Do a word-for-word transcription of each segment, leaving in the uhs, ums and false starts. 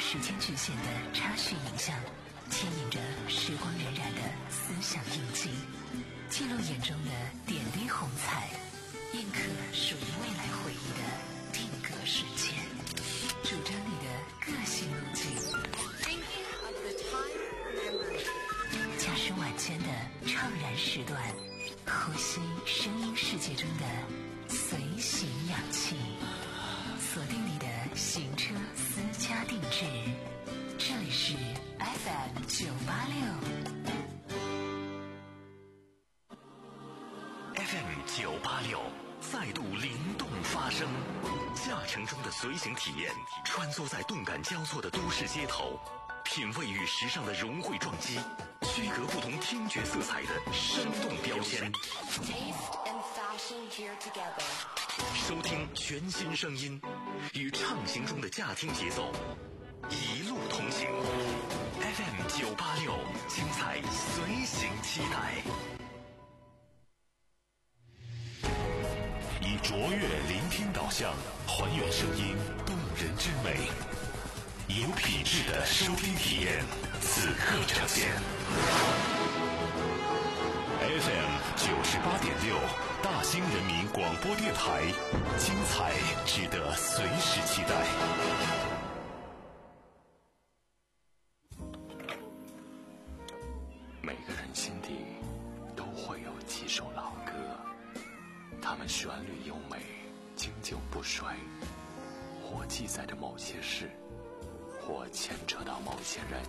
时间局限的插叙影像，牵引着时光荏苒的思想印记，记录眼中的点滴红彩，印刻属于未来回忆的定格瞬间，主张你的个性路径，驾驶晚间的怅然时段，呼吸声音世界中的随行氧气，锁定你的行车私家定制，这里是 F M 九八六 F M 九八六再度灵动发声，驾乘中的随行体验，穿梭在动感交错的都市街头，品味与时尚的融汇撞击，区隔不同听觉色彩的生动标签。收听全新声音，与畅行中的驾听节奏，一路同行。F M 九八六，精彩随行期待。以卓越聆听导向，还原声音动人之美，有品质的收听体验，此刻呈现。F M 九十八点六，大兴人民广播电台，精彩值得随时期待。 每个人心底都会有几首老歌，它们旋律优美，经久不衰，或记载着某些事，或牵扯到某些人。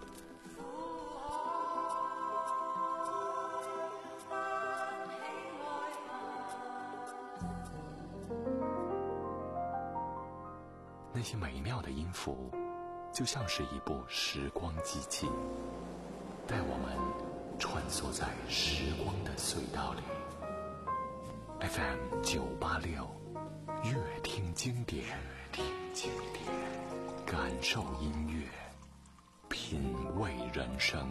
那些美妙的音符，就像是一部时光机器，带我们穿梭在时光的隧道里。F M 九八六，乐听经典，乐听经典，感受音乐，品味人生。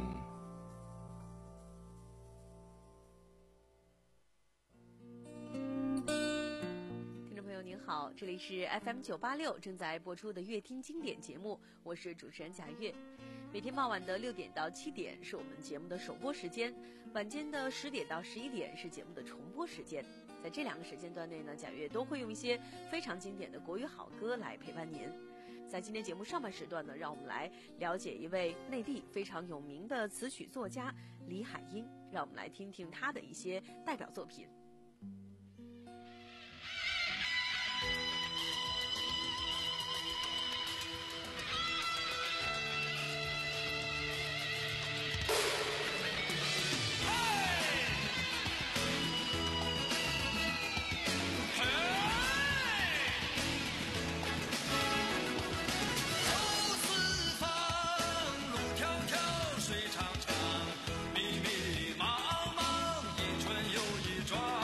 您好，这里是 F M 九八六正在播出的乐听经典节目，我是主持人贾月。每天傍晚的六点到七点是我们节目的首播时间，晚间的十点到十一点是节目的重播时间。在这两个时间段内呢，贾月都会用一些非常经典的国语好歌来陪伴您。在今天节目上半时段呢，让我们来了解一位内地非常有名的词曲作家李海英，让我们来听听他的一些代表作品。 水长长，密密茫茫，一春又一转。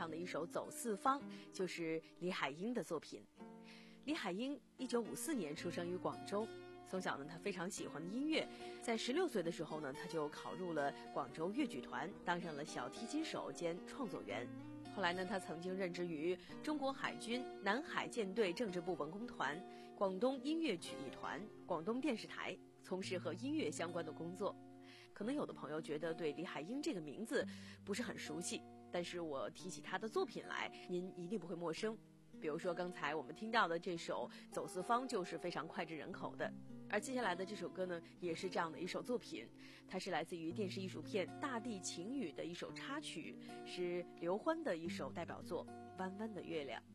唱的一首《走四方》，就是李海英的作品。李海英一九五四年出生于广州，从小呢，他非常喜欢音乐，在十六岁的时候呢，他就考入了广州粤剧团，当上了小提琴手兼创作员。后来呢，他曾经任职于中国海军南海舰队政治部文工团、广东音乐曲艺团、广东电视台，从事和音乐相关的工作。可能有的朋友觉得对李海英这个名字不是很熟悉，但是我提起他的作品来，您一定不会陌生。比如说刚才我们听到的这首《走四方》就是非常脍炙人口的，而接下来的这首歌呢，也是这样的一首作品，它是来自于电视艺术片《大地情语》的一首插曲，是刘欢的一首代表作《弯弯的月亮》。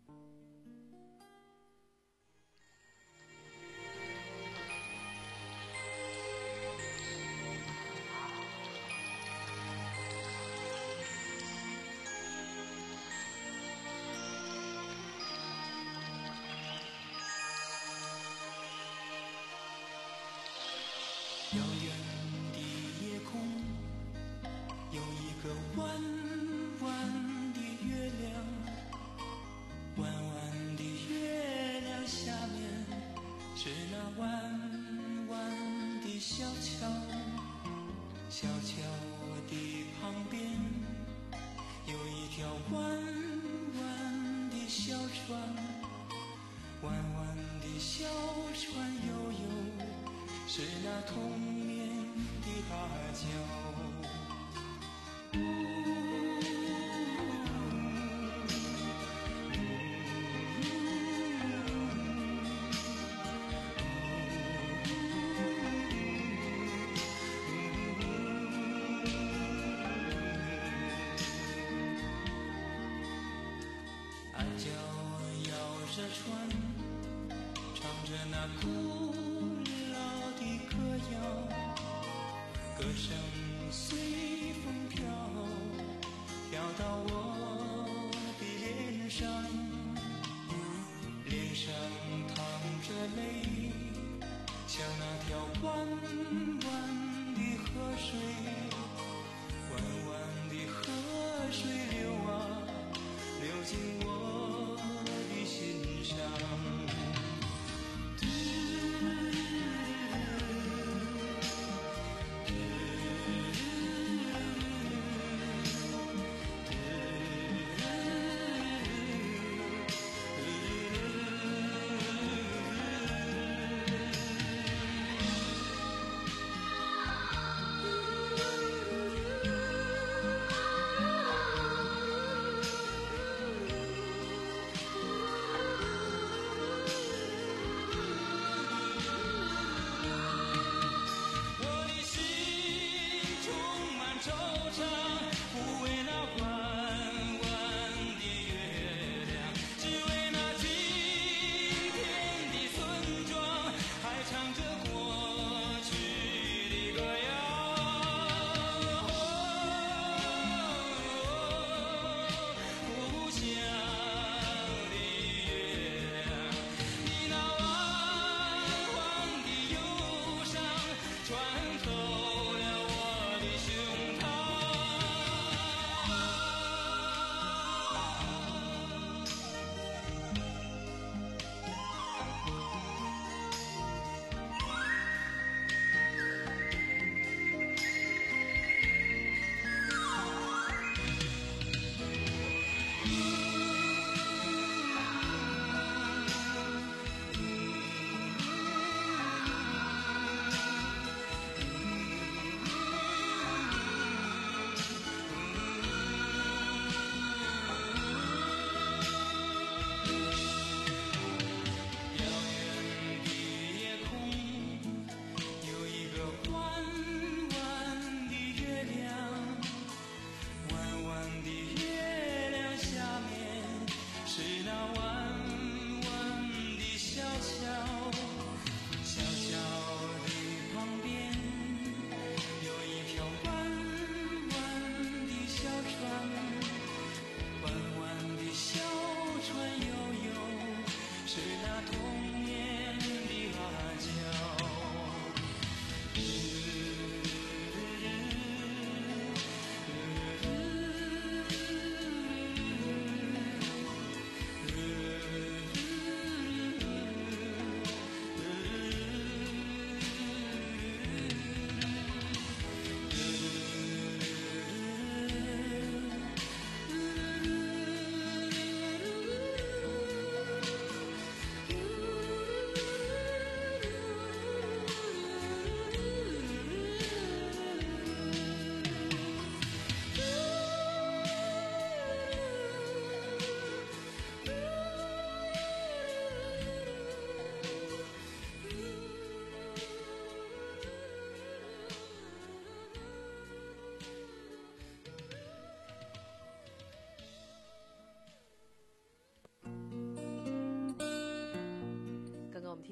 遥远的夜空有一个弯弯的月亮，弯弯的月亮下面是那弯弯的小桥，小桥的旁边有一条弯弯的小船，弯弯的小船悠悠是那童年的芭蕉。俺脚摇着船，唱着那古老的歌谣，歌声随风飘，飘到我的脸上，脸上淌着泪，像那条弯弯的河水，弯弯的河水流啊流进我的心上。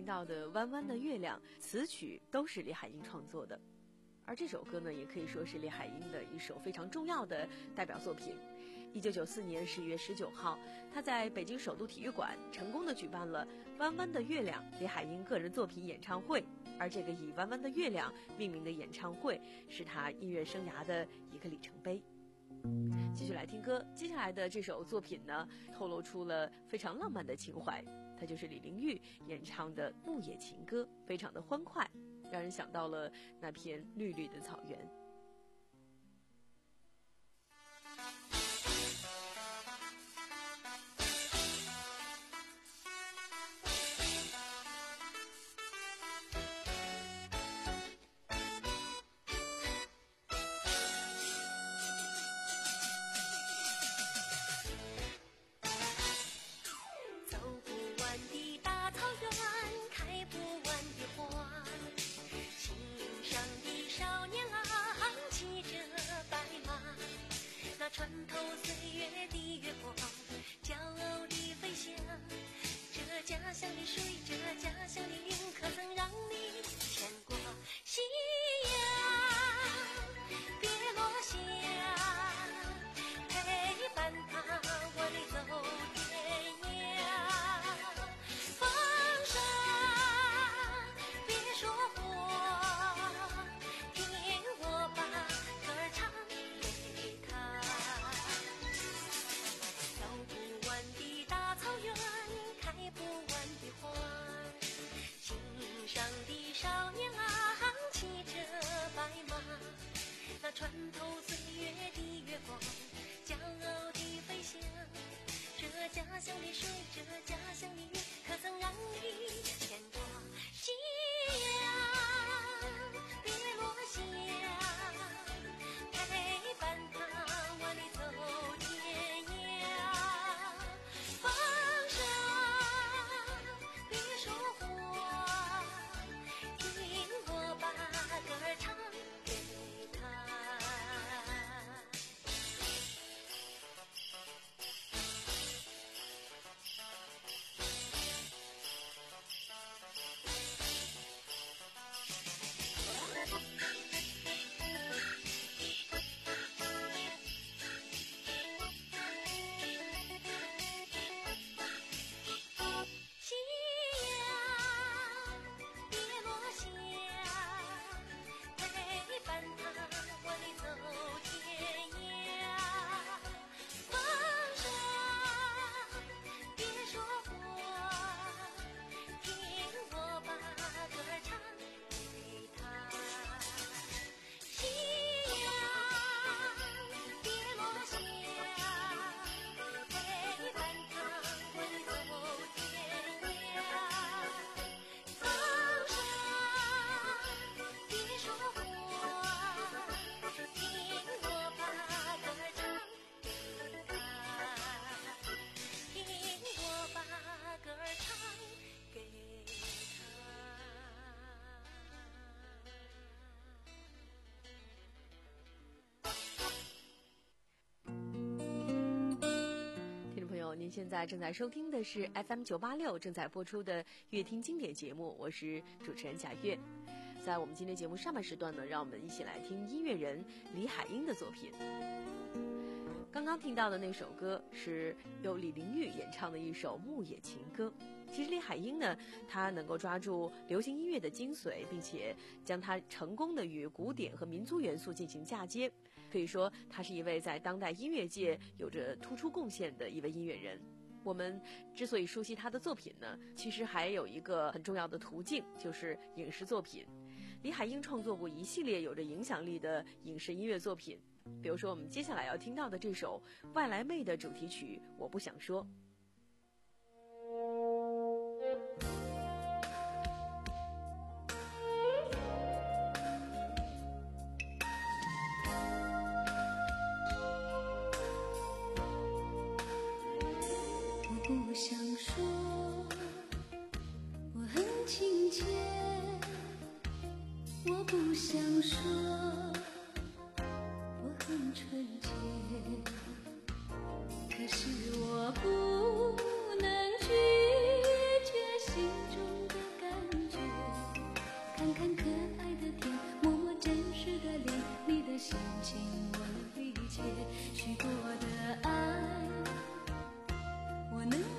到的《弯弯的月亮》，词曲都是李海英创作的。而这首歌呢，也可以说是李海英的一首非常重要的代表作品。一九九四年十一月十九号，他在北京首都体育馆成功的举办了《弯弯的月亮》李海英个人作品演唱会。而这个以《弯弯的月亮》命名的演唱会，是他音乐生涯的一个里程碑。继续来听歌，接下来的这首作品呢，透露出了非常浪漫的情怀，它就是李玲玉演唱的《牧野情歌》，非常的欢快，让人想到了那片绿绿的草原。 穿透岁月的月光，骄傲地飞翔。这家乡的水，这家乡的云，可曾让你牵挂？夕阳别落下，陪伴他我的走天涯。风沙别说话，听我把歌儿唱给他。走不完的大草原，开不完的花，心上的少年郎骑着白马，那穿透岁月的月光，骄傲地飞翔。这家乡的水，这家乡的云，可曾让你牵挂？夕阳别落下，陪伴他我的走天涯。风沙别说话，听我把歌儿唱给他。夕阳别落下，陪伴他我的走天涯。风沙别说话，听我把歌儿唱给他。夕阳别落下，陪伴他我的走天涯。风沙别说话，听我把歌儿唱给他，听我把歌儿唱给听众朋友，您现在正在收听的是 F M 九八六正在播出的乐听经典节目，我是主持人贾月。在我们今天节目上半时段呢，让我们一起来听音乐人李海英的作品。刚刚听到的那首歌是由李玲玉演唱的一首《牧野情歌》。其实李海英呢，她能够抓住流行音乐的精髓，并且将它成功的与古典和民族元素进行嫁接，可以说她是一位在当代音乐界有着突出贡献的一位音乐人。我们之所以熟悉她的作品呢，其实还有一个很重要的途径，就是影视作品。李海英创作过一系列有着影响力的影视音乐作品，比如说我们接下来要听到的这首《外来妹》的主题曲《我不想说》。 我不想说我很亲切，我不想说我很纯洁，可是我不能拒绝心中的感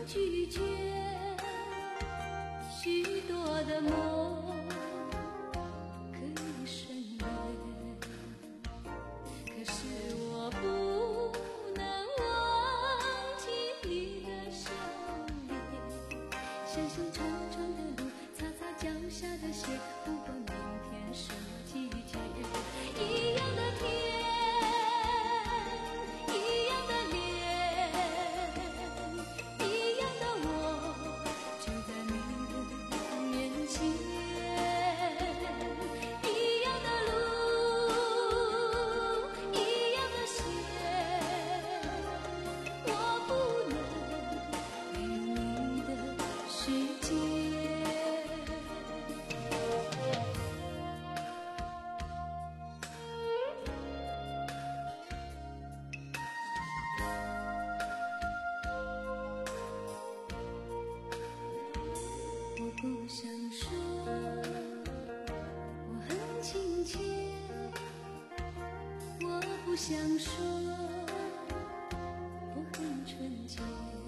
拒绝许多的梦可以省略，可是我不能忘记你的笑脸，相信长长的路，擦擦脚下的鞋，不管明天什么季节，一样的天，一样的脸，一样的我，就在你的面前，一样的路，一样的鞋，我不能没有你的世界。我不想说我很亲切，我不想说我很纯洁，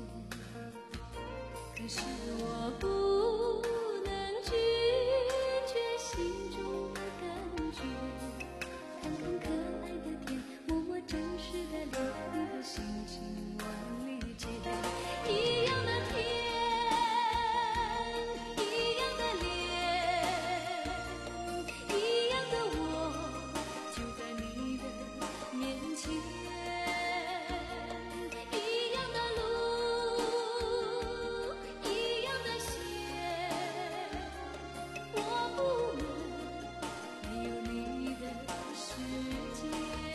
可是我不能拒绝心中的感觉，看看可爱的天，摸摸真实的脸，你的心情我理解，一样的天，一样的脸，一样的我，就在你的面前，一样的路，一样的鞋，我不能没有你的世界。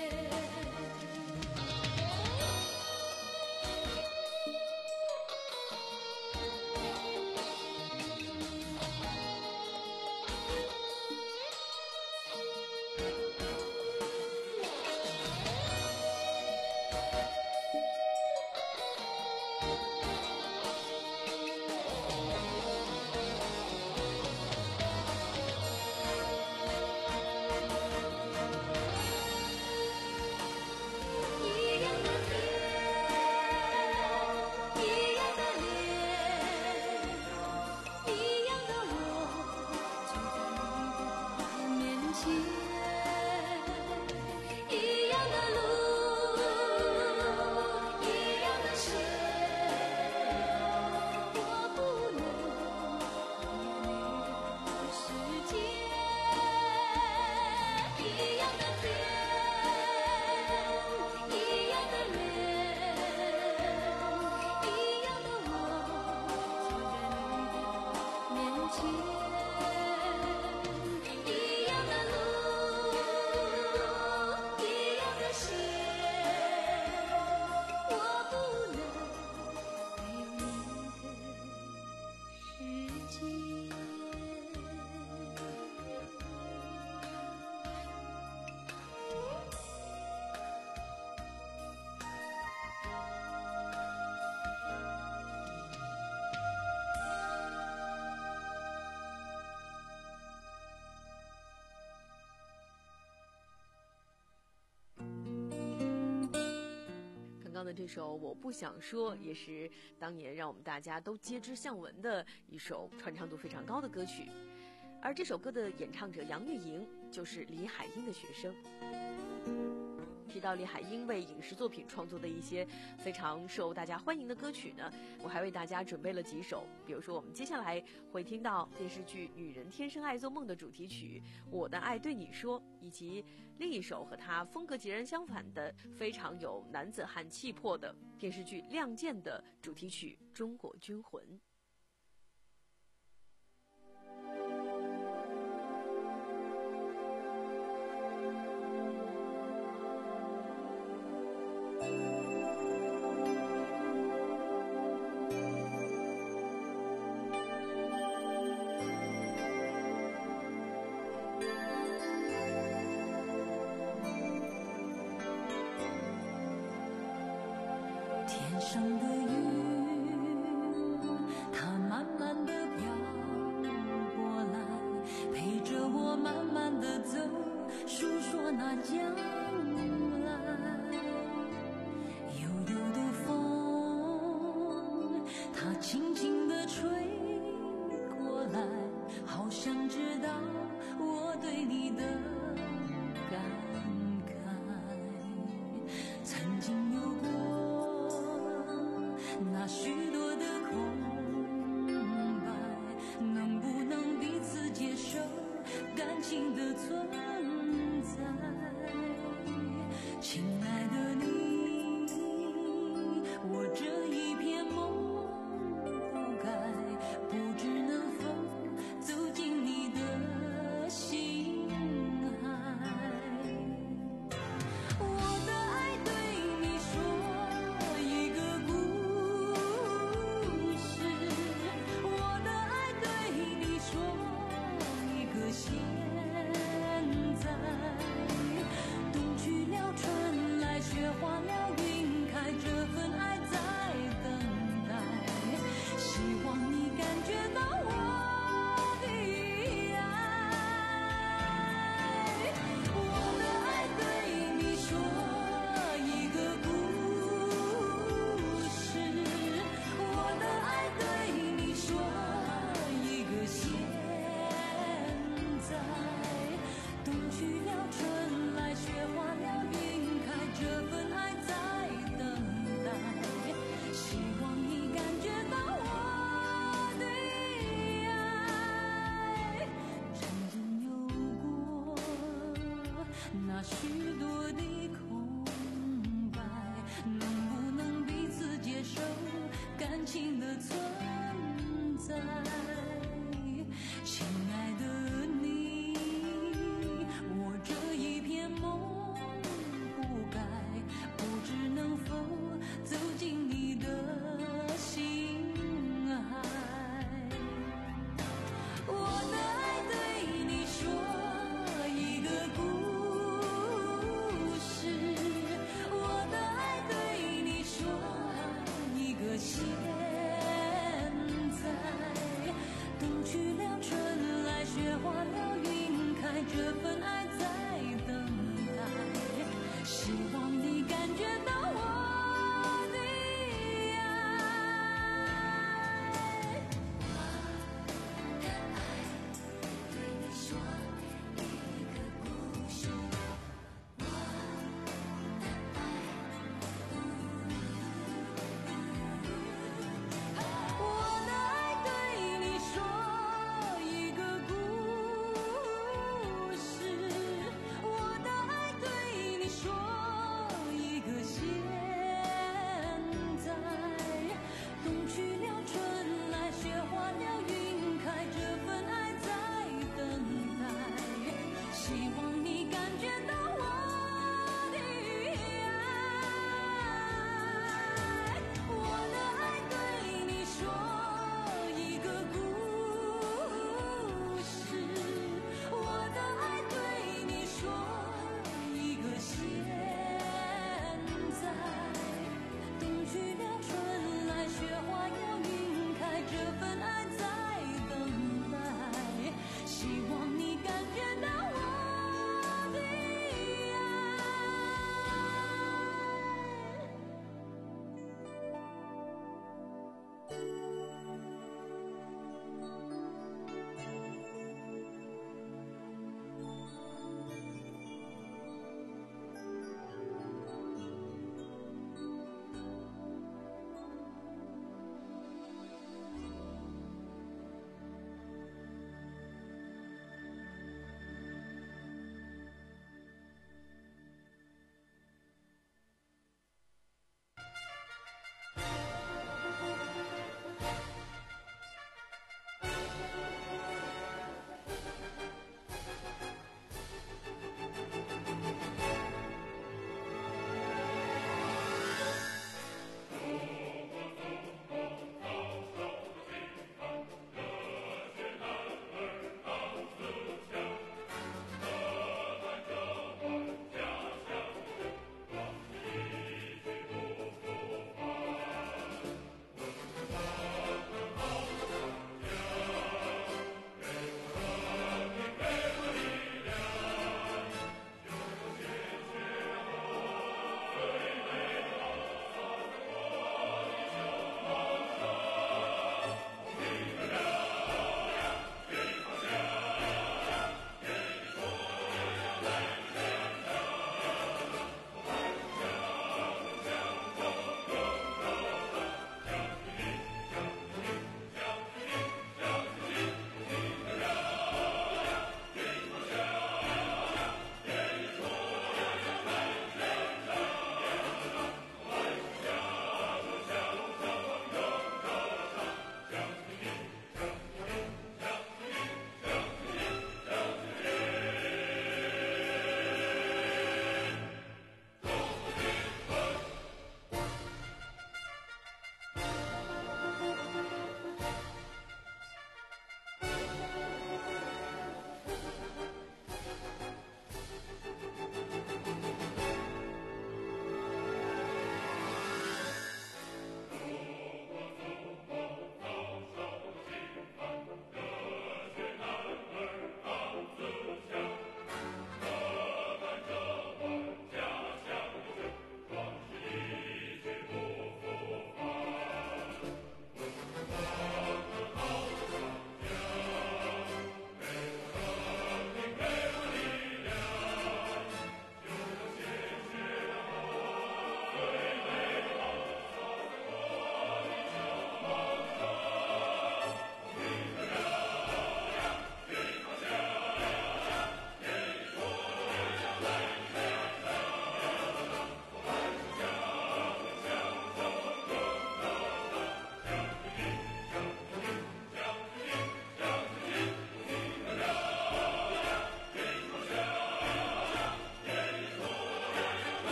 一样的天，一样的脸，一样的我，就在你的面前，一样的路，一样的鞋，我不能没有你的世界，一样的天，一样的脸，一样的我，就在你的面前，一样的路，一样的鞋，我不能没有你的世界。 刚刚的这首《我不想说》也是当年让我们大家都皆知巷闻的一首传唱度非常高的歌曲，而这首歌的演唱者杨钰莹就是李海英的学生。提到李海英为影视作品创作的一些非常受大家欢迎的歌曲呢，我还为大家准备了几首，比如说我们接下来会听到电视剧《女人天生爱做梦》的主题曲《我的爱对你说》，以及另一首和它风格截然相反的非常有男子汉气魄的电视剧《亮剑》的主题曲《中国军魂》。 天上的云，它慢慢地飘过来，陪着我慢慢地走，诉说那将来。悠悠的风它轻轻地吹过来，好想知道我对你的感慨。曾经有过那许多的空白，能不能彼此接受感情的存在？亲爱的你，我这一片梦不该，不知能否走进你的心海。我的爱对你说一个故事，我的爱对你说一个现在。冬去了，春来，雪化了，云开，这份爱在等待。希望你感觉到我的爱。我的爱对你说一个故事，我的爱对你说一个现在。冬去了，春来，雪化了，云开，这份爱在等待。希望你感觉到我的爱。曾经有过那许多的空白，能不能彼此接受感情的存在？亲爱的你，我这一片梦不该，不知能否走进你的心海。我的爱对你说一个故事，我的爱对你说一个现在。冬去了，春来，雪化了，云开，这份爱在等待。希望你感觉到我的爱。我的爱对你说一个故事，我的爱。我的爱对你说一个故事，我的爱对你说一个现在。冬去了，春来，雪化了，云开，这份爱在等待。希望你感觉到我的爱。我的爱对你说一个故事，我的爱对你说一个现在。冬去了，春来，雪化了，云开，这份爱在等待。希望你感觉到我的爱。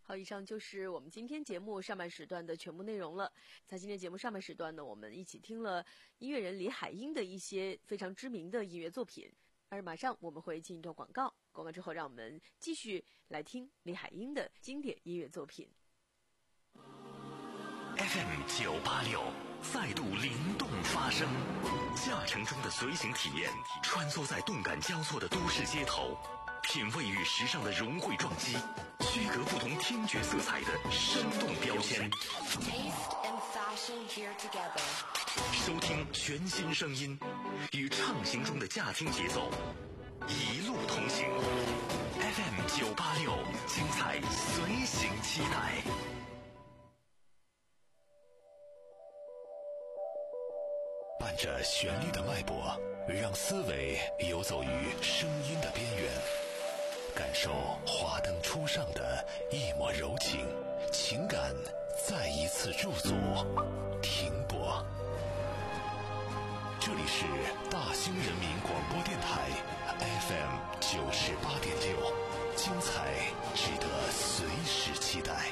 好，以上就是我们今天节目上半时段的全部内容了。在今天节目上半时段呢，我们一起听了音乐人李海英的一些非常知名的音乐作品。而马上我们会进一段广告，广告之后让我们继续来听李海英的经典音乐作品。 F M 九八六再度灵动发声，驾乘中的随行体验，穿梭在动感交错的都市街头，品味与时尚的融汇撞击，区隔不同听觉色彩的生动标签。收听全新声音，与畅行中的驾听节奏，一路同行。F M 九八六，精彩随行期待。 伴着旋律的脉搏，让思维游走于声音的边缘，感受华灯初上的一抹柔情，情感再一次驻足停泊。这里是大兴人民广播电台 F M 九十八点六，精彩值得随时期待。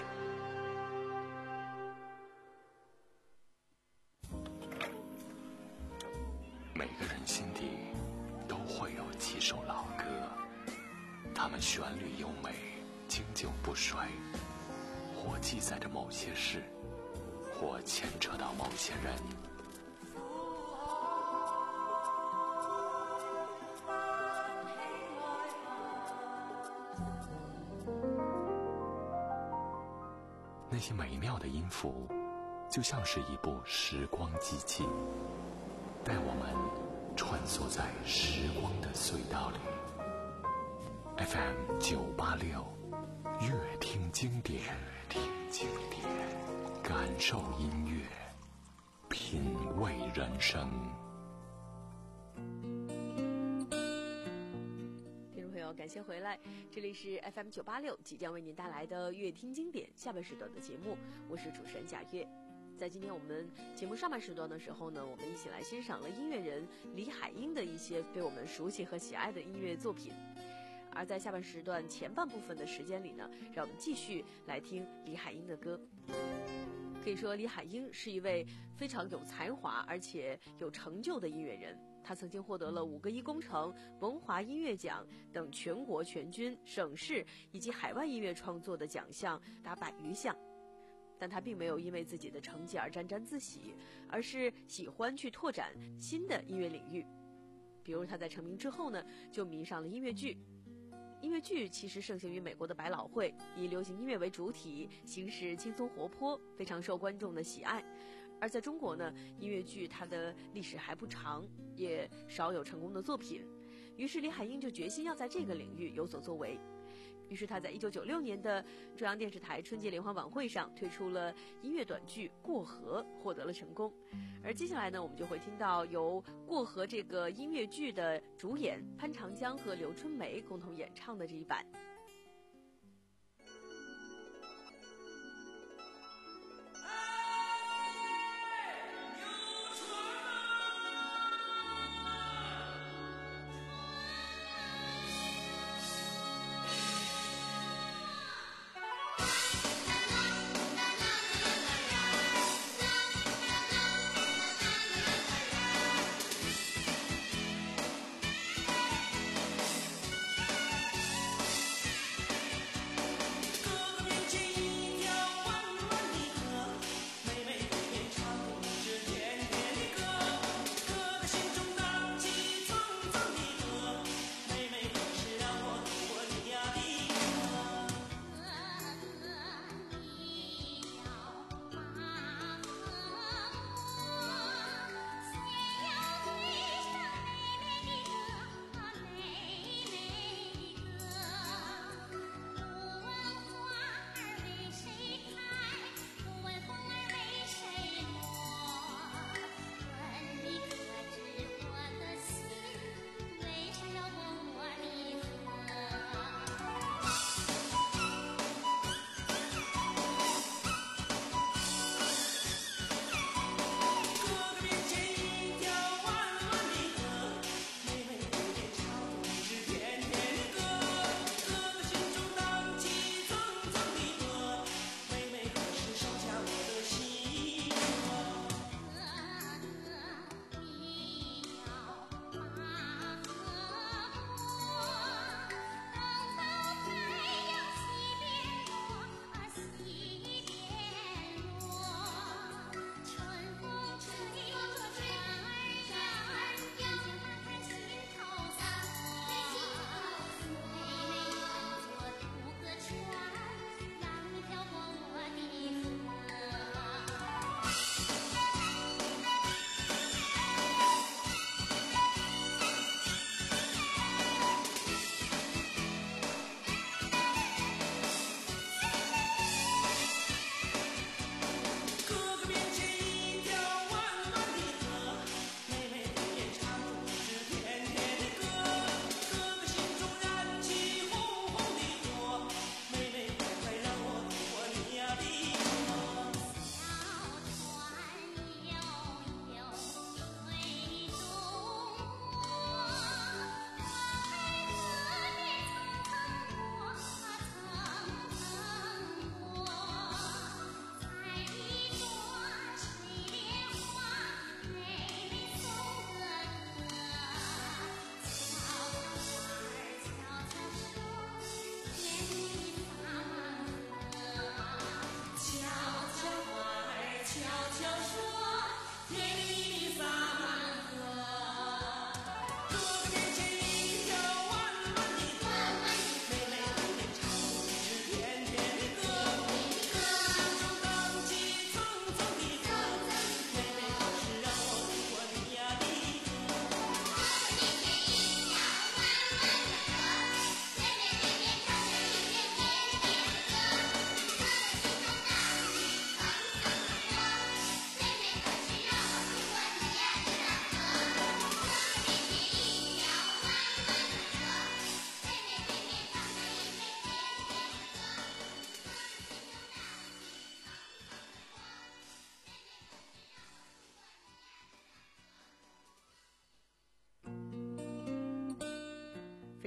每个人心底都会有几首老歌，它们旋律优美，经久不衰，或记载着某些事，或牵扯到某些人。那些美妙的音符，就像是一部时光机器，带我们穿梭在时光的隧道里。F M 九八六，乐听经典，乐听经典，感受音乐，品味人生。 听众朋友，感谢回来，这里是 F M 九八六，即将为您带来的乐听经典下半时段的节目，我是主持人贾月。在今天我们节目上半时段的时候呢，我们一起来欣赏了音乐人李海英的一些被我们熟悉和喜爱的音乐作品。而在下半时段前半部分的时间里呢，让我们继续来听李海英的歌。可以说李海英是一位非常有才华而且有成就的音乐人，他曾经获得了五个一工程、文华音乐奖等全国全军、省市以及海外音乐创作的奖项达百余项。但他并没有因为自己的成绩而沾沾自喜，而是喜欢去拓展新的音乐领域。比如他在成名之后呢，就迷上了音乐剧。音乐剧其实盛行于美国的百老汇，以流行音乐为主体，形式轻松活泼，非常受观众的喜爱。而在中国呢，音乐剧它的历史还不长，也少有成功的作品。于是李海英就决心要在这个领域有所作为。于是他在一九九六年的中央电视台春节联欢晚会上推出了音乐短剧《过河》，获得了成功。而接下来呢，我们就会听到由《过河》这个音乐剧的主演潘长江和刘春梅共同演唱的这一版。 过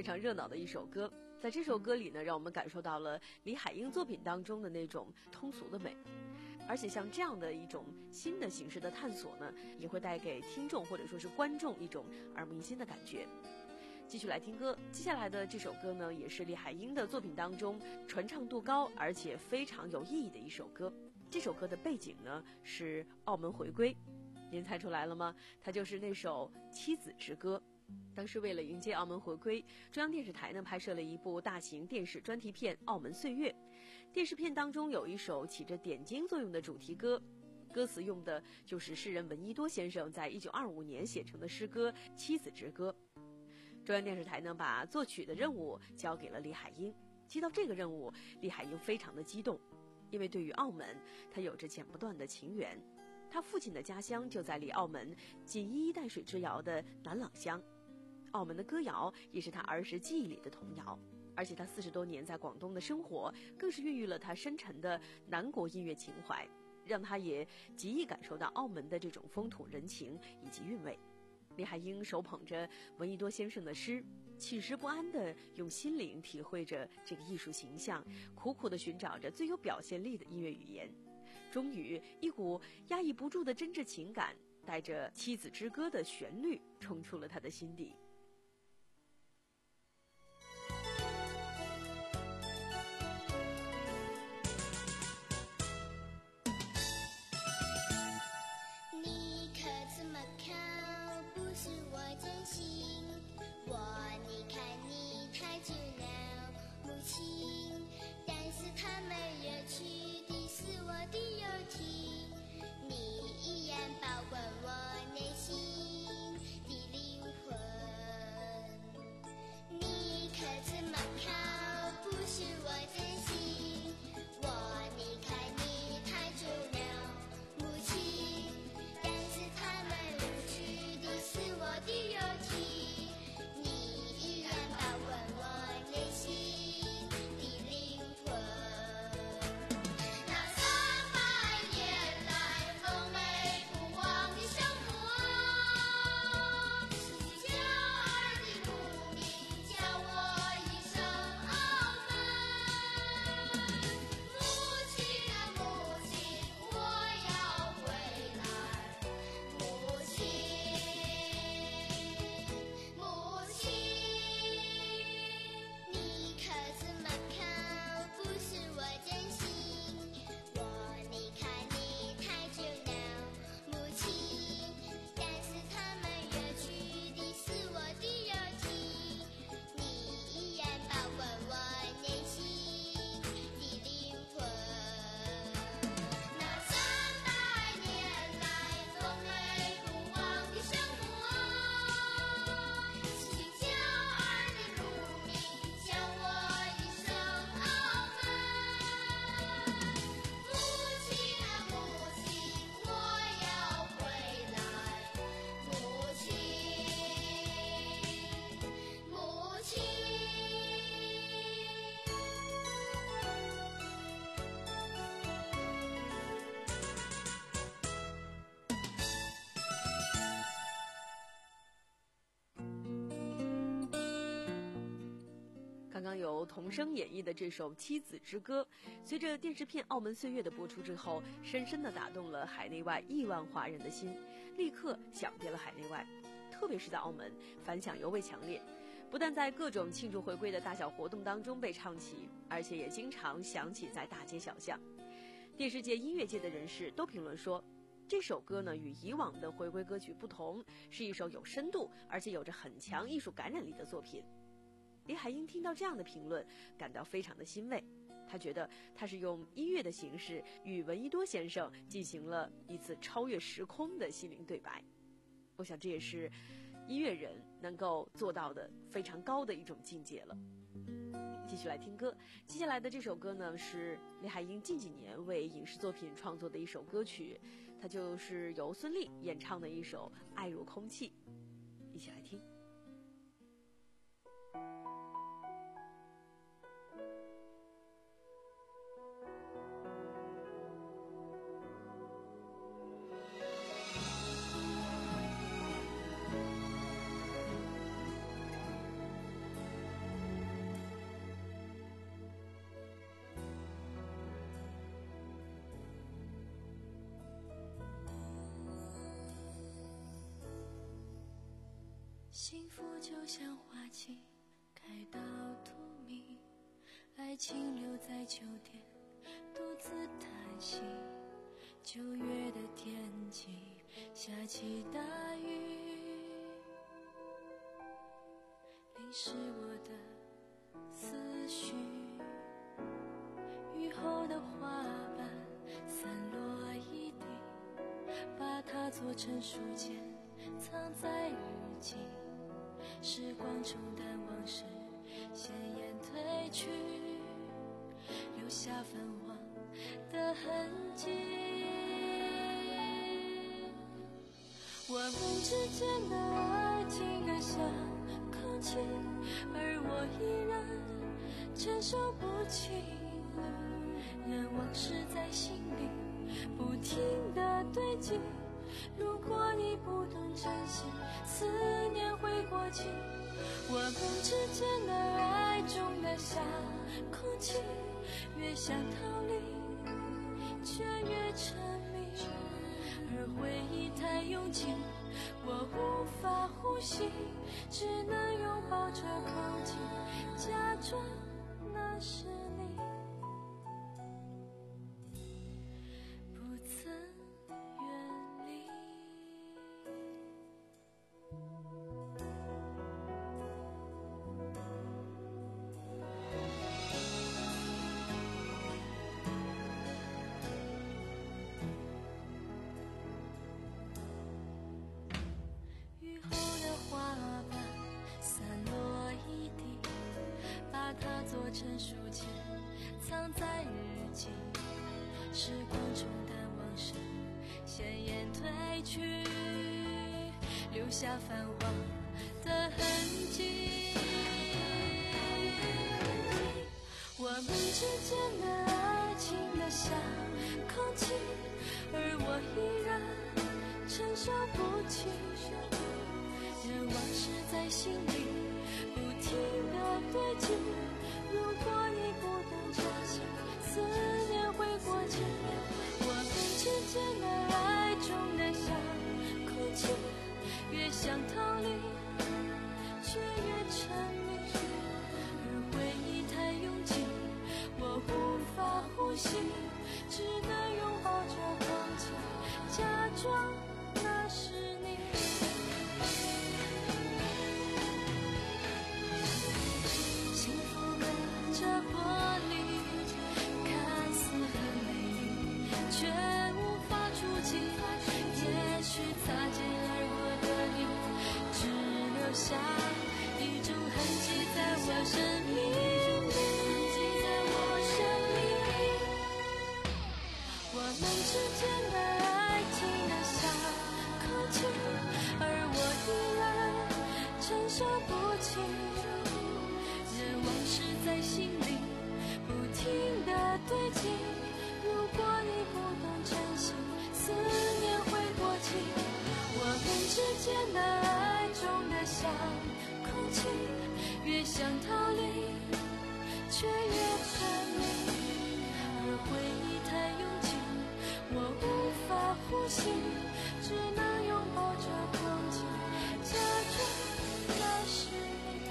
常热闹的一首歌。在这首歌里呢，让我们感受到了李海英作品当中的那种通俗的美。而且像这样的一种新的形式的探索呢，也会带给听众或者说是观众一种耳目一新的感觉。继续来听歌，接下来的这首歌呢，也是李海英的作品当中传唱度高而且非常有意义的一首歌。这首歌的背景呢是澳门回归，您猜出来了吗？它就是那首《妻子之歌》。当时为了迎接澳门回归，中央电视台呢拍摄了一部大型电视专题片《澳门岁月》。电视片当中有一首起着点睛作用的主题歌，歌词用的就是诗人闻一多先生在一九二五年写成的诗歌《妻子之歌》。中央电视台呢把作曲的任务交给了李海英。接到这个任务，李海英非常的激动，因为对于澳门，他有着剪不断的情缘。他父亲的家乡就在离澳门仅一衣带水之遥的南朗乡。澳门的歌谣也是他儿时记忆里的童谣，而且他四十多年在广东的生活，更是孕育了他深沉的南国音乐情怀，让他也极易感受到澳门的这种风土人情以及韵味。李海英手捧着闻一多先生的诗，寝食不安地用心灵体会着这个艺术形象，苦苦地寻找着最有表现力的音乐语言。终于，一股压抑不住的真挚情感，带着《妻子之歌》的旋律冲出了他的心底。 你可这么看，不是我真心。我离开你太久了，母亲，但是他们远去的是我的友情。你依然保管我内心的灵魂。你可这么看，不是我真心。我离开你太久了，母亲，但是他们远去的是我的友情。你依然保管我内心的灵魂。那三百年来风美不忘的生活，是骄儿的母名叫我一声澳门。母亲啊母亲，我要回来。母亲，母亲，你可这么看，不是我真心。我离开你太久了，母亲，但是他们远去的是我的友情。你依然保管我内心的灵魂。那三百年来风美不忘的生活，是骄儿的乳名叫我一声澳门。母亲啊母亲，我要回来。母亲，母亲。 刚刚由童声演绎的这首《妻子之歌》，随着电视片《澳门岁月》的播出之后，深深地打动了海内外亿万华人的心，立刻响遍了海内外。特别是在澳门，反响尤为强烈，不但在各种庆祝回归的大小活动当中被唱起，而且也经常响起在大街小巷。电视界、音乐界的人士都评论说，这首歌呢与以往的回归歌曲不同，是一首有深度而且有着很强艺术感染力的作品。李海英听到这样的评论，感到非常的欣慰。他觉得他是用音乐的形式与闻一多先生进行了一次超越时空的心灵对白。我想这也是音乐人能够做到的非常高的一种境界了。继续来听歌，接下来的这首歌呢是李海英近几年为影视作品创作的一首歌曲，它就是由孙俪演唱的一首《爱如空气》，一起来听。 幸福就像花期开到荼蘼，爱情留在秋天独自叹息。九月的天气下起大雨，淋湿我的思绪。雨后的花瓣散落一地，把它做成书签藏在日记。时光冲淡往事，鲜艳褪去，留下泛黄的痕迹。我们之间的爱情更像空气，而我依然承受不起。让往事在心里不停地堆积，如果你不懂珍惜，思念会过期。我们之间的爱重得像空气，越想逃离却越沉迷，而回忆太拥挤，我无法呼吸，只能拥抱着空气，假装那是你。成书签藏在日记，时光冲淡往事，鲜艳褪去，留下泛黄的痕迹。我们之间的爱情的像空气，而我依然承受不起，让往事在心里不停地堆积。如果你不懂珍惜，思念会过期。我们之间的爱重得像空气，越想逃离却越沉迷，而回忆太拥挤，我无法呼吸，只能拥抱着空气，假装那是你。幸福这活力看似很美丽，却无法触及。也许擦肩而过的你，只留下一种痕迹在我生命里。我们之间的爱情的像空气，而我依然承受不起。往事在心里不停地堆积，如果你不懂珍惜，思念会过期。我们之间的爱重得像空气，越想逃离却越沉迷，而回忆太拥挤，我无法呼吸，只能拥抱着空气，假装那是你。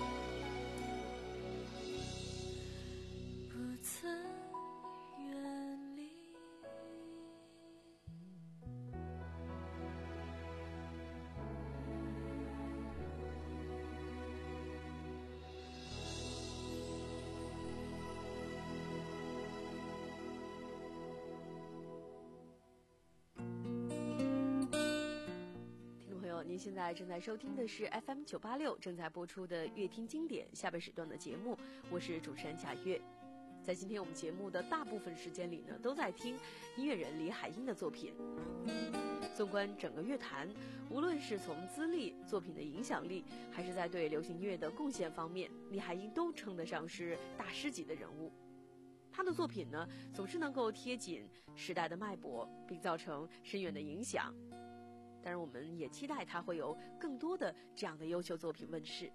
您现在正在收听的是 F M 九八六正在播出的乐听经典下半时段的节目，我是主持人贾月。在今天我们节目的大部分时间里呢，都在听音乐人李海音的作品。纵观整个乐坛，无论是从资历、作品的影响力，还是在对流行音乐的贡献方面，李海音都称得上是大师级的人物。他的作品呢，总是能够贴紧时代的脉搏，并造成深远的影响。当然，我们也期待他会有更多的这样的优秀作品问世。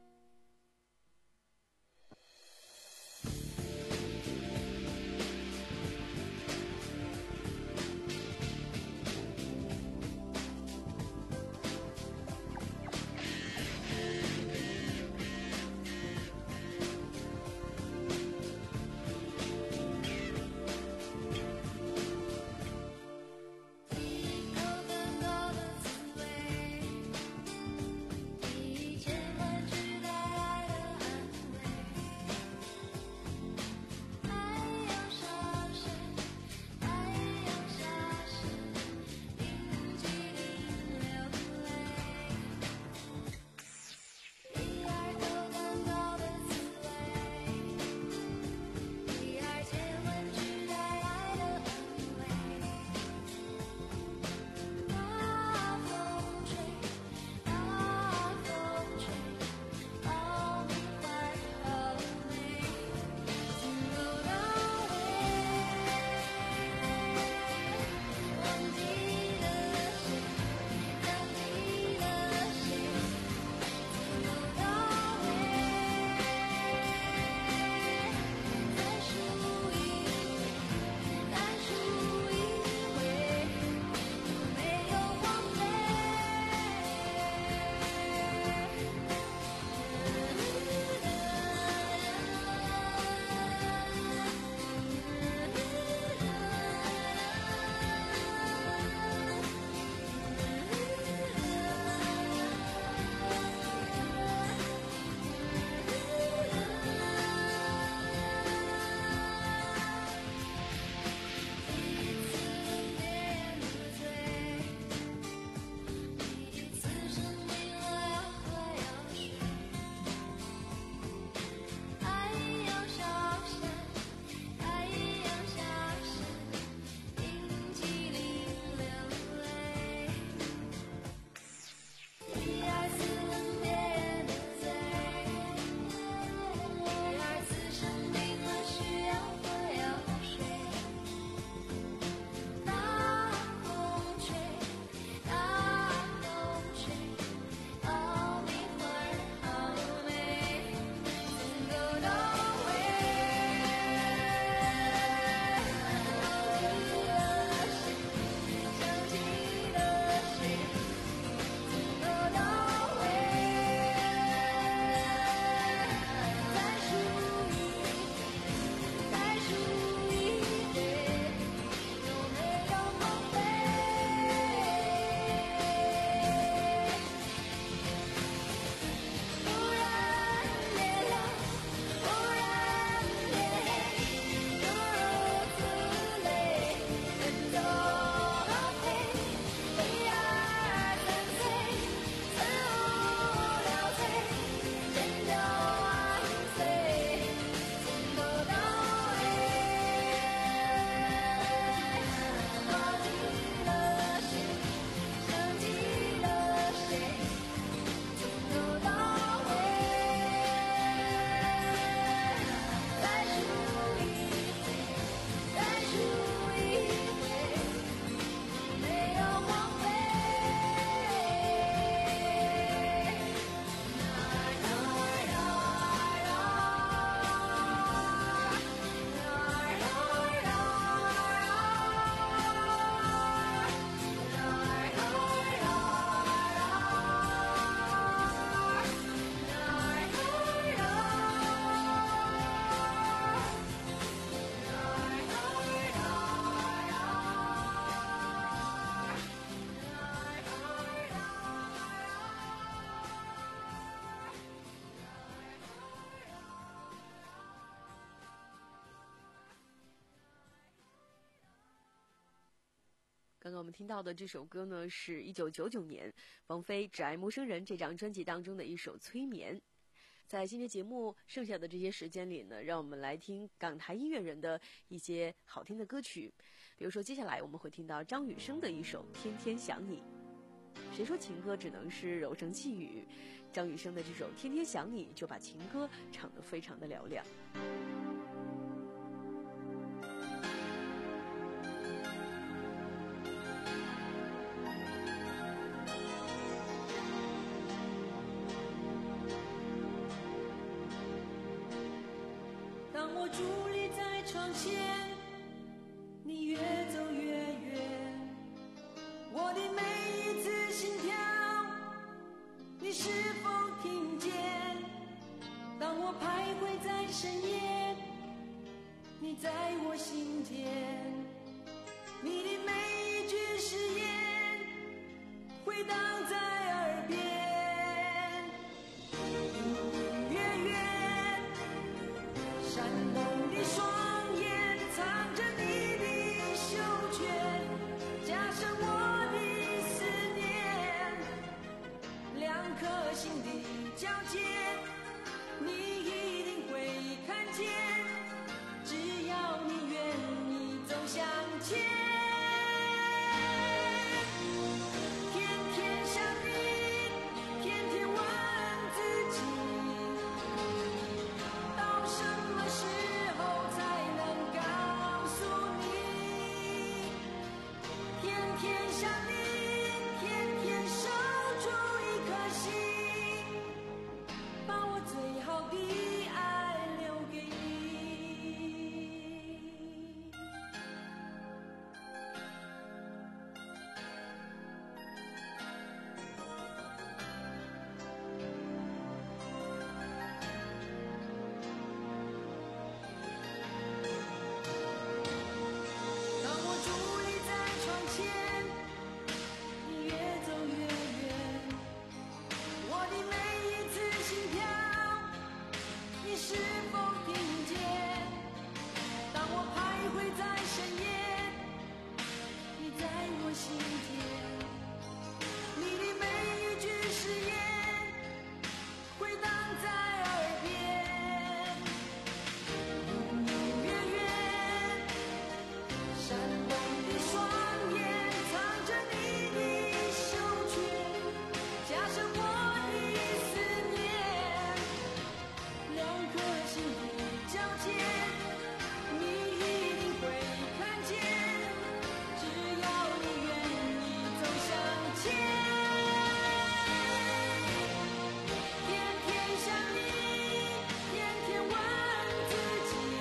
刚刚我们听到的这首歌呢，是一九九九年王菲《只爱陌生人》这张专辑当中的一首《催眠》。在今天节目剩下的这些时间里呢，让我们来听港台音乐人的一些好听的歌曲。比如说接下来我们会听到张雨生的一首《天天想你》。谁说情歌只能是柔声细语？张雨生的这首《天天想你》就把情歌唱得非常的嘹亮。 当我伫立在窗前，你越走越远，我的每一次心跳，你是否听见？当我徘徊在深夜，你在我心间，你的每一句誓言回荡在耳边，隐隐约约闪动的双眼藏着你的袖卷，加深我的思念，两颗心的交界，你一定会看见，只要你愿意走向前。天天想你，天天问自己，到什么时候才能告诉你？天天想你，天天守住一颗心，把我最好的爱留给你。当我伫立在窗前，你越走越远，我的每一次心跳，你是否听见？当我徘徊在深夜，你在我心间，你的每一句誓言回荡在耳边，隐隐约约闪动的双眼藏着你的袖卷，加深我的思念，两颗心的交界，你一定会看见，只要你愿意走向前。天天想你，天天问自己，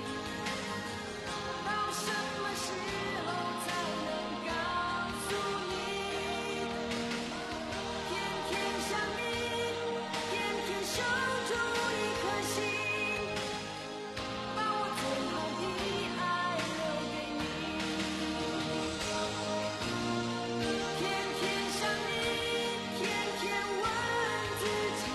到什么时候才能告诉你？天天想你，天天守住一颗心，把我最好的爱留给你。天天想你，天天问自己，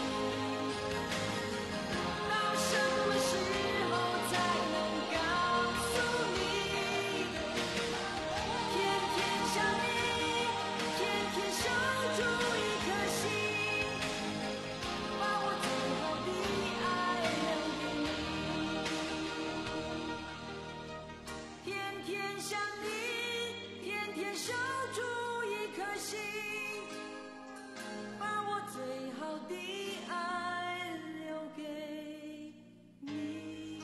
到什么时候才能告诉你？天天想你，天天守住一颗心，把我最好的爱留给你。天天想你，天天守住一颗心，把我最好的爱留给你。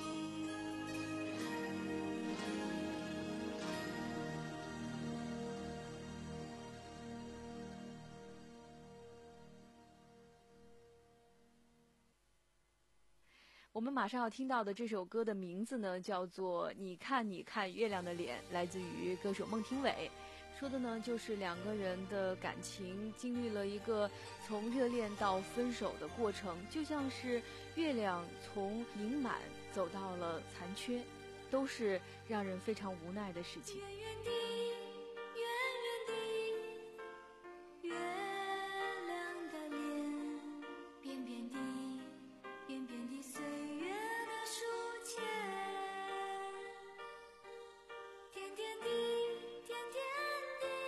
我们马上要听到的这首歌的名字呢，叫做《你看你看月亮的脸》，来自于歌手孟庭苇。说的呢，就是两个人的感情经历了一个从热恋到分手的过程，就像是月亮从盈满走到了残缺，都是让人非常无奈的事情。 远远的，远远的，月亮的脸，扁扁的，扁扁的岁月的书签，甜甜的，甜甜的。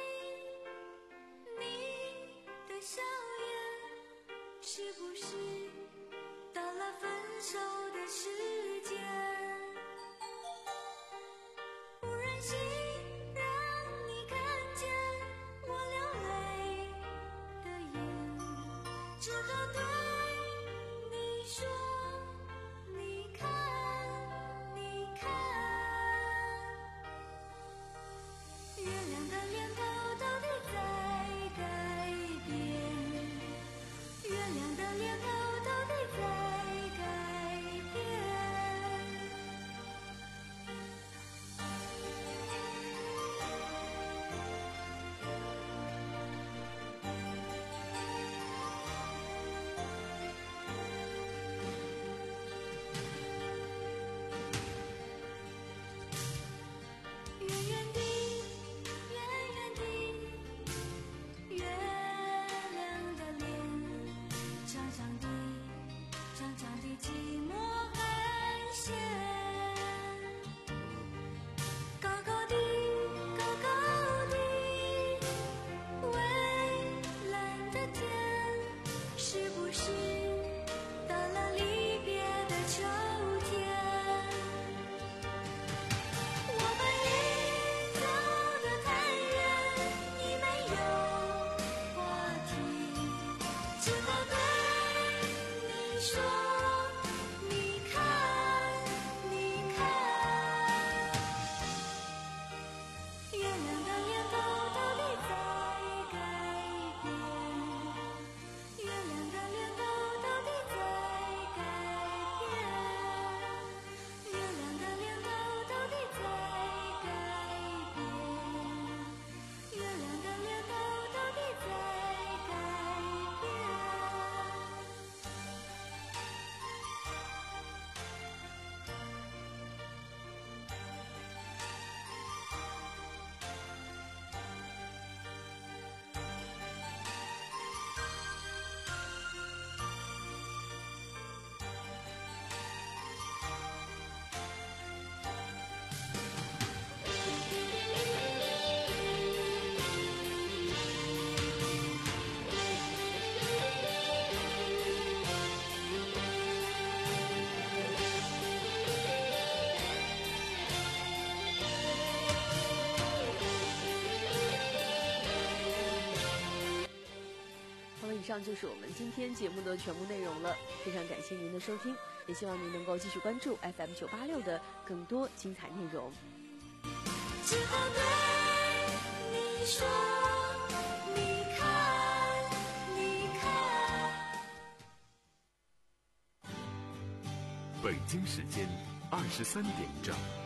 上就是我们今天节目的全部内容了，非常感谢您的收听，也希望您能够继续关注 F M 九八六的更多精彩内容。 只好对你说，你看，你看。 北京时间二十三点整。